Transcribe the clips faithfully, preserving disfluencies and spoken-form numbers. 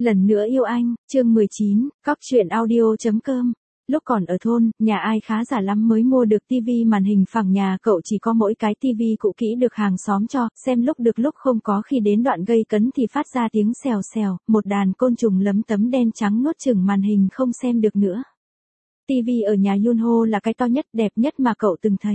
Lần nữa yêu anh, chương mười chín, cóc truyện audio.com. Lúc còn ở thôn, nhà ai khá giả lắm mới mua được tivi màn hình phẳng, nhà cậu chỉ có mỗi cái tivi cũ kỹ được hàng xóm cho, xem lúc được lúc không có, khi đến đoạn gây cấn thì phát ra tiếng xèo xèo, một đàn côn trùng lấm tấm đen trắng nuốt chửng màn hình không xem được nữa. Tivi ở nhà Yunho là cái to nhất, đẹp nhất mà cậu từng thấy.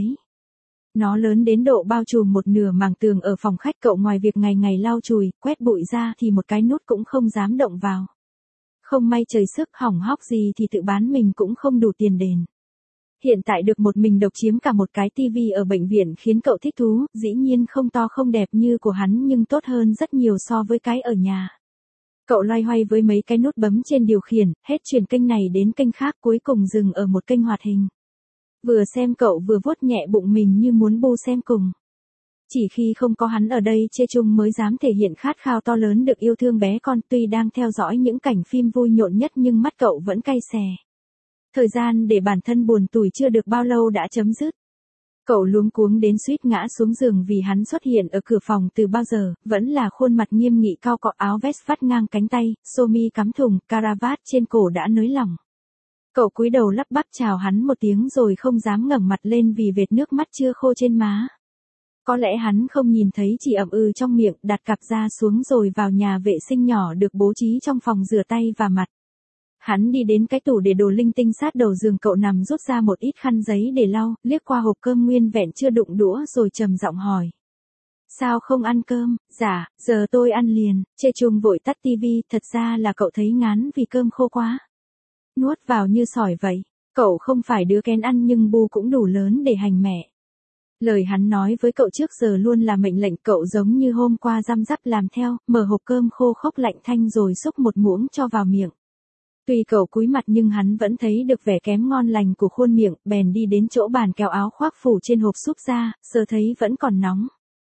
Nó lớn đến độ bao trùm một nửa mảng tường ở phòng khách cậu, ngoài việc ngày ngày lau chùi, quét bụi ra thì một cái nút cũng không dám động vào. Không may trời sức hỏng hóc gì thì tự bán mình cũng không đủ tiền đền. Hiện tại được một mình độc chiếm cả một cái tivi ở bệnh viện khiến cậu thích thú, dĩ nhiên không to không đẹp như của hắn nhưng tốt hơn rất nhiều so với cái ở nhà. Cậu loay hoay với mấy cái nút bấm trên điều khiển, hết chuyển kênh này đến kênh khác, cuối cùng dừng ở một kênh hoạt hình. Vừa xem cậu vừa vuốt nhẹ bụng mình như muốn bu xem cùng. Chỉ khi không có hắn ở đây Chê Chung mới dám thể hiện khát khao to lớn được yêu thương bé con, tuy đang theo dõi những cảnh phim vui nhộn nhất nhưng mắt cậu vẫn cay xè. Thời gian để bản thân buồn tủi chưa được bao lâu đã chấm dứt. Cậu luống cuống đến suýt ngã xuống giường vì hắn xuất hiện ở cửa phòng từ bao giờ, vẫn là khuôn mặt nghiêm nghị cao cọ, áo vest vắt ngang cánh tay, sơ mi cắm thùng, caravat trên cổ đã nới lỏng. Cậu cúi đầu lắp bắp chào hắn một tiếng rồi không dám ngẩng mặt lên vì vệt nước mắt chưa khô trên má. Có lẽ hắn không nhìn thấy, chỉ ậm ừ trong miệng, đặt cặp ra xuống rồi vào nhà vệ sinh nhỏ được bố trí trong phòng rửa tay và mặt. Hắn đi đến cái tủ để đồ linh tinh sát đầu giường cậu nằm, rút ra một ít khăn giấy để lau, liếc qua hộp cơm nguyên vẹn chưa đụng đũa rồi trầm giọng hỏi. Sao không ăn cơm? Dạ, giờ tôi ăn liền. Chê Chung vội tắt tivi, thật ra là cậu thấy ngán vì cơm khô quá. Nuốt vào như sỏi vậy. Cậu không phải đứa kén ăn nhưng bu cũng đủ lớn để hành mẹ. Lời hắn nói với cậu trước giờ luôn là mệnh lệnh, cậu giống như hôm qua răm rắp làm theo, mở hộp cơm khô khốc lạnh thanh rồi xúc một muỗng cho vào miệng. Tuy cậu cúi mặt nhưng hắn vẫn thấy được vẻ kém ngon lành của khuôn miệng, bèn đi đến chỗ bàn kéo áo khoác phủ trên hộp súp ra, sờ thấy vẫn còn nóng.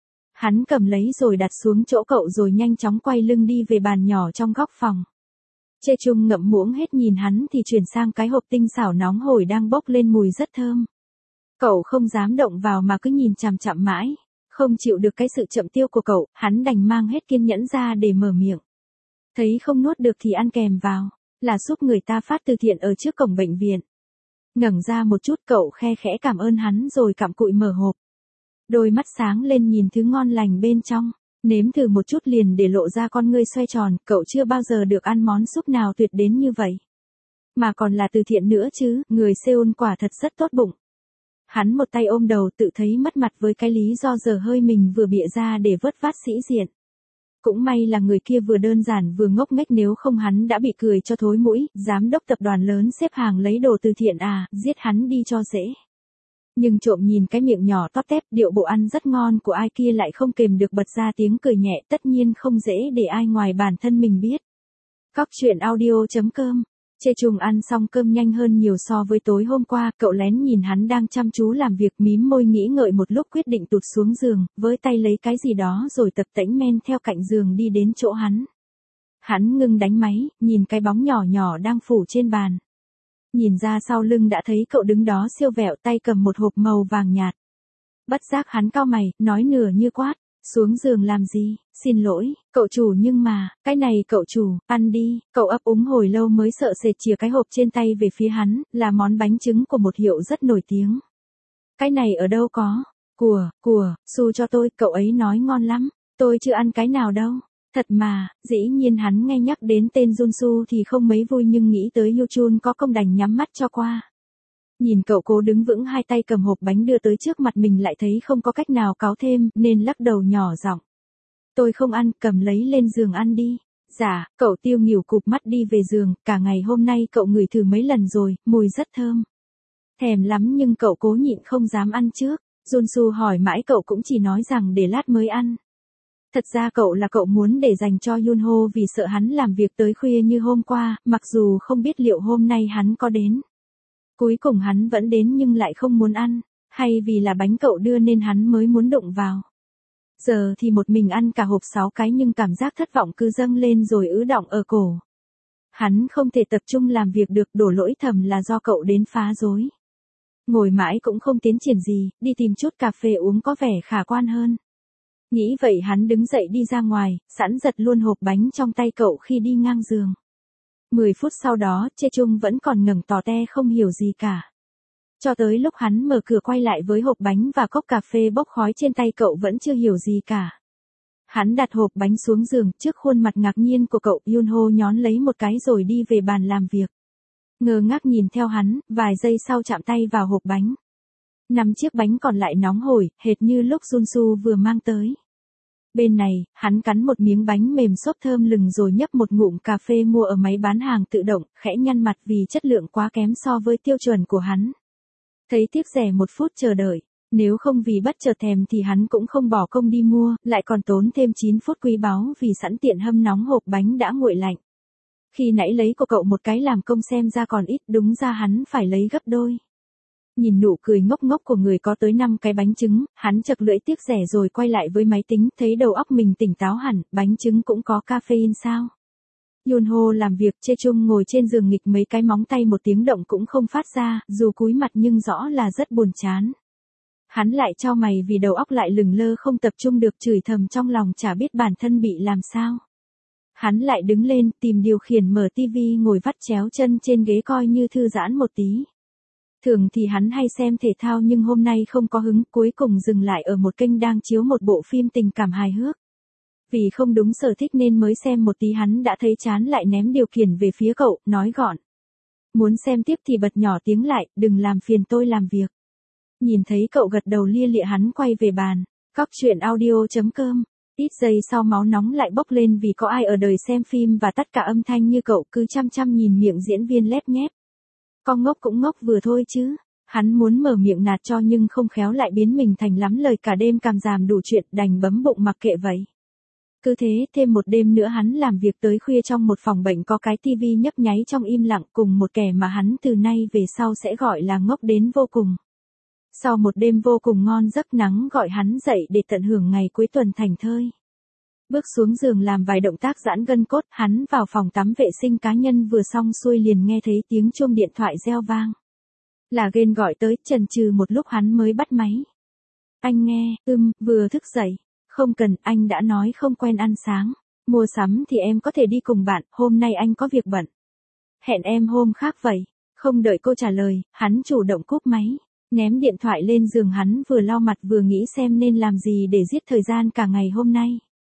Hắn cầm lấy rồi đặt xuống chỗ cậu rồi nhanh chóng quay lưng đi về bàn nhỏ trong góc phòng. Chê Chung ngậm muỗng hết nhìn hắn thì chuyển sang cái hộp tinh xảo nóng hổi đang bốc lên mùi rất thơm. Cậu không dám động vào mà cứ nhìn chằm chằm mãi, không chịu được cái sự chậm tiêu của cậu, hắn đành mang hết kiên nhẫn ra để mở miệng. Thấy không nuốt được thì ăn kèm vào, là giúp người ta phát từ thiện ở trước cổng bệnh viện. Ngẩng ra một chút cậu khe khẽ cảm ơn hắn rồi cặm cụi mở hộp. Đôi mắt sáng lên nhìn thứ ngon lành bên trong, nếm thử một chút liền để lộ ra con ngươi xoay tròn, cậu chưa bao giờ được ăn món súp nào tuyệt đến như vậy. Mà còn là từ thiện nữa chứ, người Seoul quả thật rất tốt bụng. Hắn một tay ôm đầu tự thấy mất mặt với cái lý do dở hơi mình vừa bịa ra để vớt vát sĩ diện. Cũng may là người kia vừa đơn giản vừa ngốc nghếch, nếu không hắn đã bị cười cho thối mũi, giám đốc tập đoàn lớn xếp hàng lấy đồ từ thiện à, giết hắn đi cho dễ. Nhưng trộm nhìn cái miệng nhỏ tóp tép, điệu bộ ăn rất ngon của ai kia lại không kềm được bật ra tiếng cười nhẹ, tất nhiên không dễ để ai ngoài bản thân mình biết. Cóc truyện audio.com. Chê Chung ăn xong cơm nhanh hơn nhiều so với tối hôm qua, cậu lén nhìn hắn đang chăm chú làm việc, mím môi nghĩ ngợi một lúc quyết định tụt xuống giường, với tay lấy cái gì đó rồi tập tễnh men theo cạnh giường đi đến chỗ hắn. Hắn ngưng đánh máy, nhìn cái bóng nhỏ nhỏ đang phủ trên bàn. Nhìn ra sau lưng đã thấy cậu đứng đó siêu vẹo, tay cầm một hộp màu vàng nhạt. Bất giác hắn cau mày, nói nửa như quát. Xuống giường làm gì, xin lỗi, cậu chủ, nhưng mà, cái này cậu chủ, ăn đi, cậu ấp úng hồi lâu mới sợ sệt chìa cái hộp trên tay về phía hắn, là món bánh trứng của một hiệu rất nổi tiếng. Cái này ở đâu có, của, của, xu cho tôi, cậu ấy nói ngon lắm, tôi chưa ăn cái nào đâu, thật mà, dĩ nhiên hắn nghe nhắc đến tên Junsu thì không mấy vui nhưng nghĩ tới Yuchun có công đành nhắm mắt cho qua. Nhìn cậu cố đứng vững hai tay cầm hộp bánh đưa tới trước mặt mình lại thấy không có cách nào cáu thêm, nên lắc đầu nhỏ giọng. Tôi không ăn, cầm lấy lên giường ăn đi. Dạ, cậu tiêu nghỉu cụp mắt đi về giường, cả ngày hôm nay cậu ngửi thử mấy lần rồi, mùi rất thơm. Thèm lắm nhưng cậu cố nhịn không dám ăn trước, Junsu hỏi mãi cậu cũng chỉ nói rằng để lát mới ăn. Thật ra cậu là cậu muốn để dành cho Yunho vì sợ hắn làm việc tới khuya như hôm qua, mặc dù không biết liệu hôm nay hắn có đến. Cuối cùng hắn vẫn đến nhưng lại không muốn ăn, hay vì là bánh cậu đưa nên hắn mới muốn đụng vào. Giờ thì một mình ăn cả hộp sáu cái nhưng cảm giác thất vọng cứ dâng lên rồi ứ đọng ở cổ. Hắn không thể tập trung làm việc được, đổ lỗi thầm là do cậu đến phá rối. Ngồi mãi cũng không tiến triển gì, đi tìm chút cà phê uống có vẻ khả quan hơn. Nghĩ vậy hắn đứng dậy đi ra ngoài, sẵn giật luôn hộp bánh trong tay cậu khi đi ngang giường. Mười phút sau đó, Chê Chung vẫn còn ngẩng tò te không hiểu gì cả. Cho tới lúc hắn mở cửa quay lại với hộp bánh và cốc cà phê bốc khói trên tay cậu vẫn chưa hiểu gì cả. Hắn đặt hộp bánh xuống giường, trước khuôn mặt ngạc nhiên của cậu, Yunho nhón lấy một cái rồi đi về bàn làm việc. Ngơ ngác nhìn theo hắn, vài giây sau chạm tay vào hộp bánh. Năm chiếc bánh còn lại nóng hổi, hệt như lúc Junsu vừa mang tới. Bên này, hắn cắn một miếng bánh mềm xốp thơm lừng rồi nhấp một ngụm cà phê mua ở máy bán hàng tự động, khẽ nhăn mặt vì chất lượng quá kém so với tiêu chuẩn của hắn. Thấy tiếc rẻ một phút chờ đợi, nếu không vì bất chợt thèm thì hắn cũng không bỏ công đi mua, lại còn tốn thêm chín phút quý báu vì sẵn tiện hâm nóng hộp bánh đã nguội lạnh. Khi nãy lấy của cậu một cái làm công xem ra còn ít, đúng ra hắn phải lấy gấp đôi. Nhìn nụ cười ngốc ngốc của người có tới năm cái bánh trứng, hắn chật lưỡi tiếc rẻ rồi quay lại với máy tính, thấy đầu óc mình tỉnh táo hẳn, bánh trứng cũng có caffeine sao? Yunho làm việc, Chê Chung ngồi trên giường nghịch mấy cái móng tay một tiếng động cũng không phát ra, dù cúi mặt nhưng rõ là rất buồn chán. Hắn lại chau mày vì đầu óc lại lửng lơ không tập trung được, chửi thầm trong lòng chả biết bản thân bị làm sao. Hắn lại đứng lên, tìm điều khiển mở tivi ngồi vắt chéo chân trên ghế coi như thư giãn một tí. Thường thì hắn hay xem thể thao nhưng hôm nay không có hứng, cuối cùng dừng lại ở một kênh đang chiếu một bộ phim tình cảm hài hước. Vì không đúng sở thích nên mới xem một tí hắn đã thấy chán lại ném điều khiển về phía cậu, nói gọn. Muốn xem tiếp thì bật nhỏ tiếng lại, đừng làm phiền tôi làm việc. Nhìn thấy cậu gật đầu lia lịa hắn quay về bàn. Cóc truyện audio chấm com. Ít giây sau máu nóng lại bốc lên vì có ai ở đời xem phim và tất cả âm thanh như cậu cứ chăm chăm nhìn miệng diễn viên lép nhép. Con ngốc cũng ngốc vừa thôi chứ. Hắn muốn mở miệng nạt cho nhưng không khéo lại biến mình thành lắm lời cả đêm càm ràm đủ chuyện, đành bấm bụng mặc kệ vậy. Cứ thế, thêm một đêm nữa hắn làm việc tới khuya trong một phòng bệnh có cái tivi nhấp nháy trong im lặng cùng một kẻ mà hắn từ nay về sau sẽ gọi là ngốc đến vô cùng. Sau một đêm vô cùng ngon giấc, nắng gọi hắn dậy để tận hưởng ngày cuối tuần thảnh thơi. Bước xuống giường làm vài động tác giãn gân cốt, hắn vào phòng tắm vệ sinh cá nhân vừa xong xuôi liền nghe thấy tiếng chuông điện thoại reo vang. Là Ghen gọi tới, chần chừ một lúc hắn mới bắt máy. Anh nghe, ưm, vừa thức dậy. Không cần, anh đã nói không quen ăn sáng. Mua sắm thì em có thể đi cùng bạn, hôm nay anh có việc bận. Hẹn em hôm khác vậy. Không đợi cô trả lời, hắn chủ động cúp máy. Ném điện thoại lên giường, hắn vừa lau mặt vừa nghĩ xem nên làm gì để giết thời gian cả ngày hôm nay.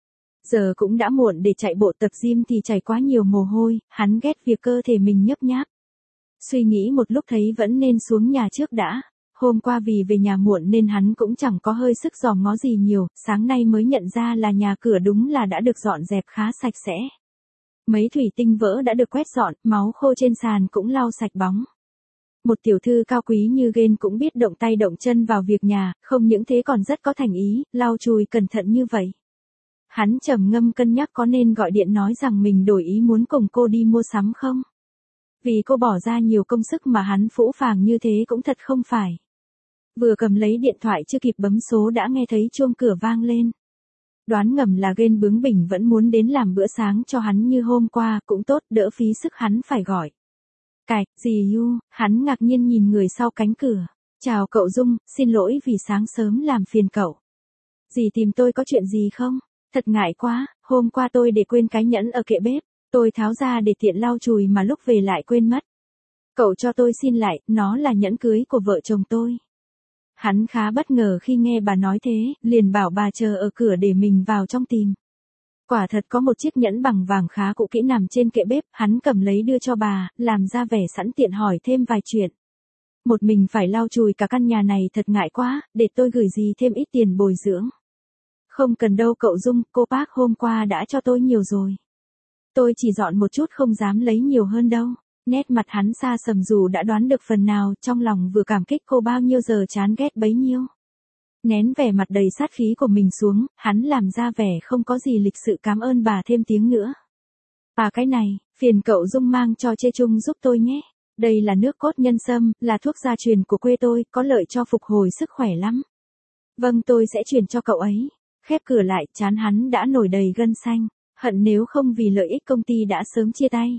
Giờ cũng đã muộn để chạy bộ tập gym thì chảy quá nhiều mồ hôi, hắn ghét việc cơ thể mình nhấp nháp. Suy nghĩ một lúc thấy vẫn nên xuống nhà trước đã. Hôm qua vì về nhà muộn nên hắn cũng chẳng có hơi sức dòm ngó gì nhiều, sáng nay mới nhận ra là nhà cửa đúng là đã được dọn dẹp khá sạch sẽ. Mấy thủy tinh vỡ đã được quét dọn, máu khô trên sàn cũng lau sạch bóng. Một tiểu thư cao quý như Ghen cũng biết động tay động chân vào việc nhà, không những thế còn rất có thành ý, lau chùi cẩn thận như vậy. Hắn trầm ngâm cân nhắc có nên gọi điện nói rằng mình đổi ý muốn cùng cô đi mua sắm không? Vì cô bỏ ra nhiều công sức mà hắn phũ phàng như thế cũng thật không phải. Vừa cầm lấy điện thoại chưa kịp bấm số đã nghe thấy chuông cửa vang lên. Đoán ngầm là Ghen bướng bỉnh vẫn muốn đến làm bữa sáng cho hắn như hôm qua, cũng tốt, đỡ phí sức hắn phải gọi. Cài, dì Yu, hắn ngạc nhiên nhìn người sau cánh cửa. Chào cậu Dung, xin lỗi vì sáng sớm làm phiền cậu. Dì tìm tôi có chuyện gì không? Thật ngại quá, hôm qua tôi để quên cái nhẫn ở kệ bếp, tôi tháo ra để tiện lau chùi mà lúc về lại quên mất. Cậu cho tôi xin lại, nó là nhẫn cưới của vợ chồng tôi. Hắn khá bất ngờ khi nghe bà nói thế, liền bảo bà chờ ở cửa để mình vào trong tìm. Quả thật có một chiếc nhẫn bằng vàng khá cũ kỹ nằm trên kệ bếp, hắn cầm lấy đưa cho bà, làm ra vẻ sẵn tiện hỏi thêm vài chuyện. Một mình phải lau chùi cả căn nhà này thật ngại quá, để tôi gửi dì thêm ít tiền bồi dưỡng. Không cần đâu cậu Dung, cô Park hôm qua đã cho tôi nhiều rồi. Tôi chỉ dọn một chút không dám lấy nhiều hơn đâu. Nét mặt hắn xa sầm dù đã đoán được phần nào, trong lòng vừa cảm kích cô bao nhiêu giờ chán ghét bấy nhiêu. Nén vẻ mặt đầy sát khí của mình xuống, hắn làm ra vẻ không có gì lịch sự cảm ơn bà thêm tiếng nữa. À cái này, phiền cậu Dung mang cho Chê Chung giúp tôi nhé. Đây là nước cốt nhân sâm, là thuốc gia truyền của quê tôi, có lợi cho phục hồi sức khỏe lắm. Vâng, tôi sẽ chuyển cho cậu ấy. Khép cửa lại, trán hắn đã nổi đầy gân xanh, hận nếu không vì lợi ích công ty đã sớm chia tay.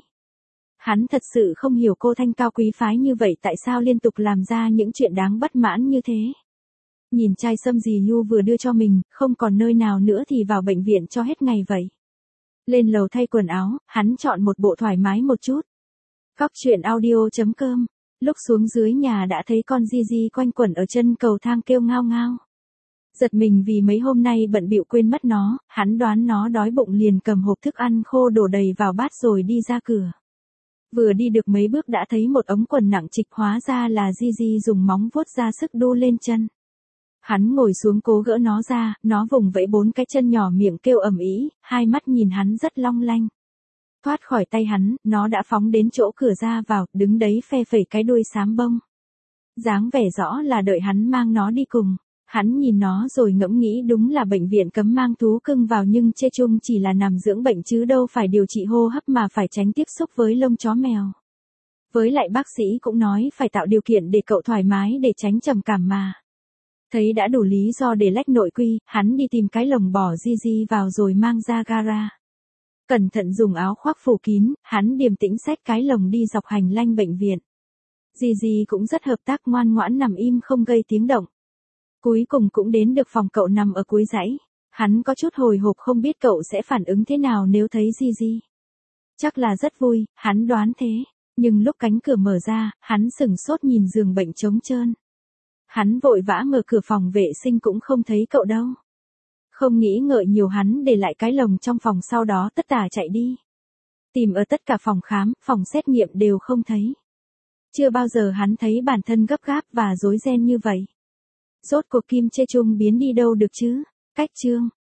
Hắn thật sự không hiểu cô Thanh cao quý phái như vậy tại sao liên tục làm ra những chuyện đáng bất mãn như thế. Nhìn chai sâm dì Yu vừa đưa cho mình, không còn nơi nào nữa thì vào bệnh viện cho hết ngày vậy. Lên lầu thay quần áo, hắn chọn một bộ thoải mái một chút. Cóc truyện audio chấm com. Lúc xuống dưới nhà đã thấy con Gigi quanh quẩn ở chân cầu thang kêu ngao ngao. Giật mình vì mấy hôm nay bận bịu quên mất nó, hắn đoán nó đói bụng liền cầm hộp thức ăn khô đổ đầy vào bát rồi đi ra cửa. Vừa đi được mấy bước đã thấy một ống quần nặng trịch, hóa ra là Gigi dùng móng vuốt ra sức đu lên chân. Hắn ngồi xuống cố gỡ nó ra, nó vùng vẫy bốn cái chân nhỏ miệng kêu ầm ĩ, hai mắt nhìn hắn rất long lanh. Thoát khỏi tay hắn, nó đã phóng đến chỗ cửa ra vào, đứng đấy phe phẩy cái đuôi xám bông. Dáng vẻ rõ là đợi hắn mang nó đi cùng. Hắn nhìn nó rồi ngẫm nghĩ đúng là bệnh viện cấm mang thú cưng vào nhưng chê chung chỉ là nằm dưỡng bệnh chứ đâu phải điều trị hô hấp mà phải tránh tiếp xúc với lông chó mèo. Với lại bác sĩ cũng nói phải tạo điều kiện để cậu thoải mái để tránh trầm cảm mà. Thấy đã đủ lý do để lách nội quy, hắn đi tìm cái lồng bỏ Gigi vào rồi mang ra gara. Cẩn thận dùng áo khoác phủ kín, hắn điềm tĩnh xách cái lồng đi dọc hành lang bệnh viện. Gigi cũng rất hợp tác, ngoan ngoãn nằm im không gây tiếng động. Cuối cùng cũng đến được phòng cậu nằm ở cuối dãy. Hắn có chút hồi hộp không biết cậu sẽ phản ứng thế nào nếu thấy Gigi. Chắc là rất vui, hắn đoán thế. Nhưng lúc cánh cửa mở ra, hắn sửng sốt nhìn giường bệnh trống trơn. Hắn vội vã mở cửa phòng vệ sinh cũng không thấy cậu đâu. Không nghĩ ngợi nhiều, hắn để lại cái lồng trong phòng, sau đó tất tả chạy đi. Tìm ở tất cả phòng khám, phòng xét nghiệm đều không thấy. Chưa bao giờ hắn thấy bản thân gấp gáp và rối ren như vậy. Rốt cuộc Kim Chê Chung biến đi đâu được chứ? Cách chương